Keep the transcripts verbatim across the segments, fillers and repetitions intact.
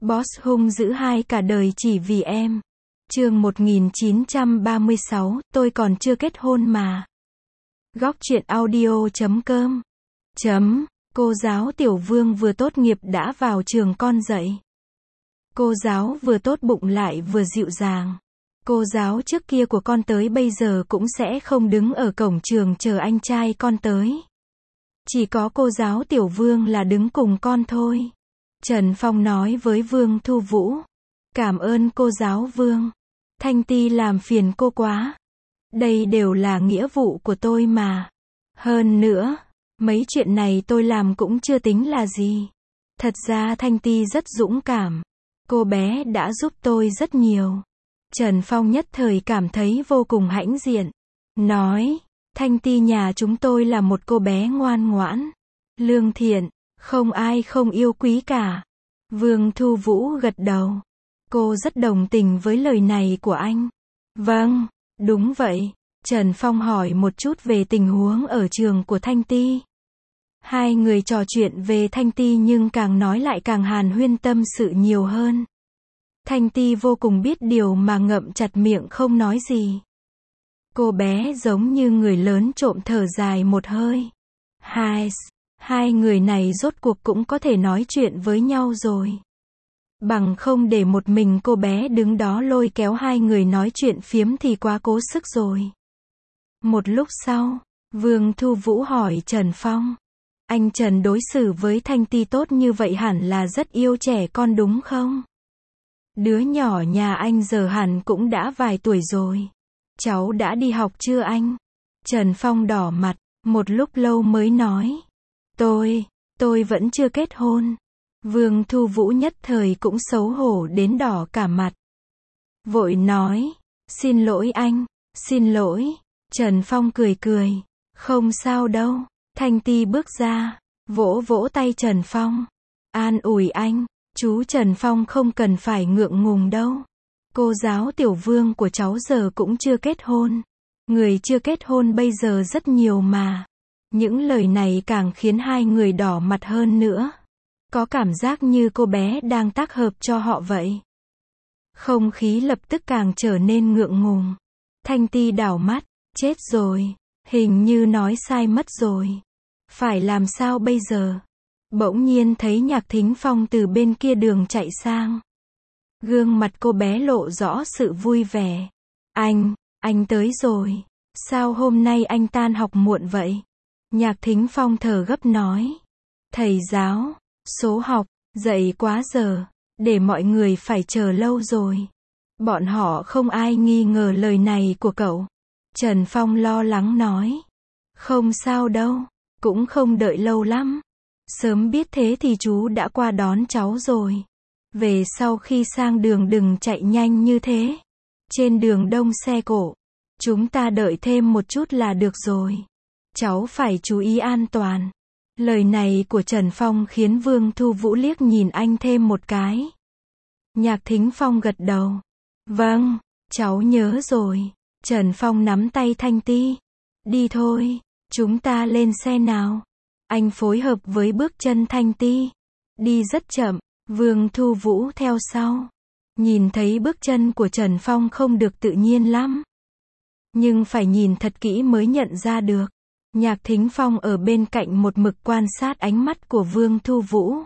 Boss hung dữ hai cả đời chỉ vì em. Chương một nghìn chín trăm ba mươi sáu, tôi còn chưa kết hôn mà. Góc truyện audio chấm com. Chấm, cô giáo Tiểu Vương vừa tốt nghiệp đã vào trường con dạy. Cô giáo vừa tốt bụng lại vừa dịu dàng. Cô giáo trước kia của con tới bây giờ cũng sẽ không đứng ở cổng trường chờ anh trai con tới. Chỉ có cô giáo Tiểu Vương là đứng cùng con thôi. Trần Phong nói với Vương Thu Vũ. Cảm ơn cô giáo Vương. Thanh Ti làm phiền cô quá. Đây đều là nghĩa vụ của tôi mà. Hơn nữa, mấy chuyện này tôi làm cũng chưa tính là gì. Thật ra Thanh Ti rất dũng cảm. Cô bé đã giúp tôi rất nhiều. Trần Phong nhất thời cảm thấy vô cùng hãnh diện. Nói, Thanh Ti nhà chúng tôi là một cô bé ngoan ngoãn, lương thiện, không ai không yêu quý cả. Vương Thu Vũ gật đầu. Cô rất đồng tình với lời này của anh. Vâng, đúng vậy. Trần Phong hỏi một chút về tình huống ở trường của Thanh Ti. Hai người trò chuyện về Thanh Ti nhưng càng nói lại càng hàn huyên tâm sự nhiều hơn. Thanh Ti vô cùng biết điều mà ngậm chặt miệng không nói gì. Cô bé giống như người lớn trộm thở dài một hơi. Hai, hai người này rốt cuộc cũng có thể nói chuyện với nhau rồi. Bằng không để một mình cô bé đứng đó lôi kéo hai người nói chuyện phiếm thì quá cố sức rồi. Một lúc sau, Vương Thu Vũ hỏi Trần Phong. Anh Trần đối xử với Thanh Ti tốt như vậy hẳn là rất yêu trẻ con đúng không? Đứa nhỏ nhà anh giờ hẳn cũng đã vài tuổi rồi. Cháu đã đi học chưa anh? Trần Phong đỏ mặt, một lúc lâu mới nói. Tôi, tôi vẫn chưa kết hôn. Vương Thu Vũ nhất thời cũng xấu hổ đến đỏ cả mặt. Vội nói, xin lỗi anh, xin lỗi. Trần Phong cười cười, không sao đâu. Thanh Ti bước ra, vỗ vỗ tay Trần Phong. An ủi anh, chú Trần Phong không cần phải ngượng ngùng đâu. Cô giáo Tiểu Vương của cháu giờ cũng chưa kết hôn. Người chưa kết hôn bây giờ rất nhiều mà. Những lời này càng khiến hai người đỏ mặt hơn nữa. Có cảm giác như cô bé đang tác hợp cho họ vậy. Không khí lập tức càng trở nên ngượng ngùng. Thanh Ti đảo mắt, chết rồi, hình như nói sai mất rồi. Phải làm sao bây giờ? Bỗng nhiên thấy Nhạc Thính Phong từ bên kia đường chạy sang. Gương mặt cô bé lộ rõ sự vui vẻ. Anh, anh tới rồi. Sao hôm nay anh tan học muộn vậy? Nhạc Thính Phong thở gấp nói. Thầy giáo, số học, dậy quá giờ, để mọi người phải chờ lâu rồi. Bọn họ không ai nghi ngờ lời này của cậu. Trần Phong lo lắng nói. Không sao đâu, cũng không đợi lâu lắm. Sớm biết thế thì chú đã qua đón cháu rồi. Về sau khi sang đường đừng chạy nhanh như thế. Trên đường đông xe cộ. Chúng ta đợi thêm một chút là được rồi. Cháu phải chú ý an toàn. Lời này của Trần Phong khiến Vương Thu Vũ liếc nhìn anh thêm một cái. Nhạc Thính Phong gật đầu. Vâng, cháu nhớ rồi. Trần Phong nắm tay Thanh Ti. Đi thôi, chúng ta lên xe nào. Anh phối hợp với bước chân Thanh Ti. Đi rất chậm, Vương Thu Vũ theo sau. Nhìn thấy bước chân của Trần Phong không được tự nhiên lắm. Nhưng phải nhìn thật kỹ mới nhận ra được. Nhạc Thính Phong ở bên cạnh một mực quan sát ánh mắt của Vương Thu Vũ.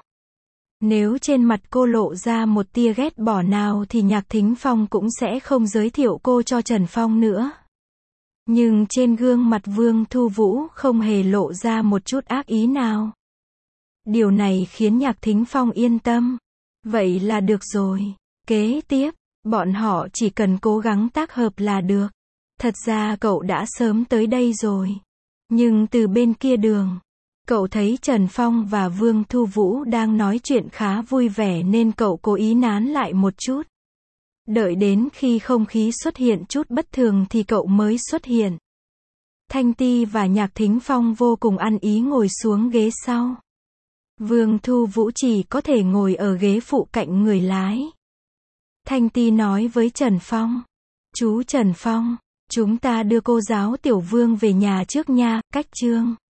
Nếu trên mặt cô lộ ra một tia ghét bỏ nào thì Nhạc Thính Phong cũng sẽ không giới thiệu cô cho Trần Phong nữa. Nhưng trên gương mặt Vương Thu Vũ không hề lộ ra một chút ác ý nào. Điều này khiến Nhạc Thính Phong yên tâm. Vậy là được rồi. Kế tiếp, bọn họ chỉ cần cố gắng tác hợp là được. Thật ra cậu đã sớm tới đây rồi. Nhưng từ bên kia đường, cậu thấy Trần Phong và Vương Thu Vũ đang nói chuyện khá vui vẻ nên cậu cố ý nán lại một chút. Đợi đến khi không khí xuất hiện chút bất thường thì cậu mới xuất hiện. Thanh Ti và Nhạc Thính Phong vô cùng ăn ý ngồi xuống ghế sau. Vương Thu Vũ chỉ có thể ngồi ở ghế phụ cạnh người lái. Thanh Ti nói với Trần Phong. Chú Trần Phong, chúng ta đưa cô giáo Tiểu Vương về nhà trước nha, cách chương.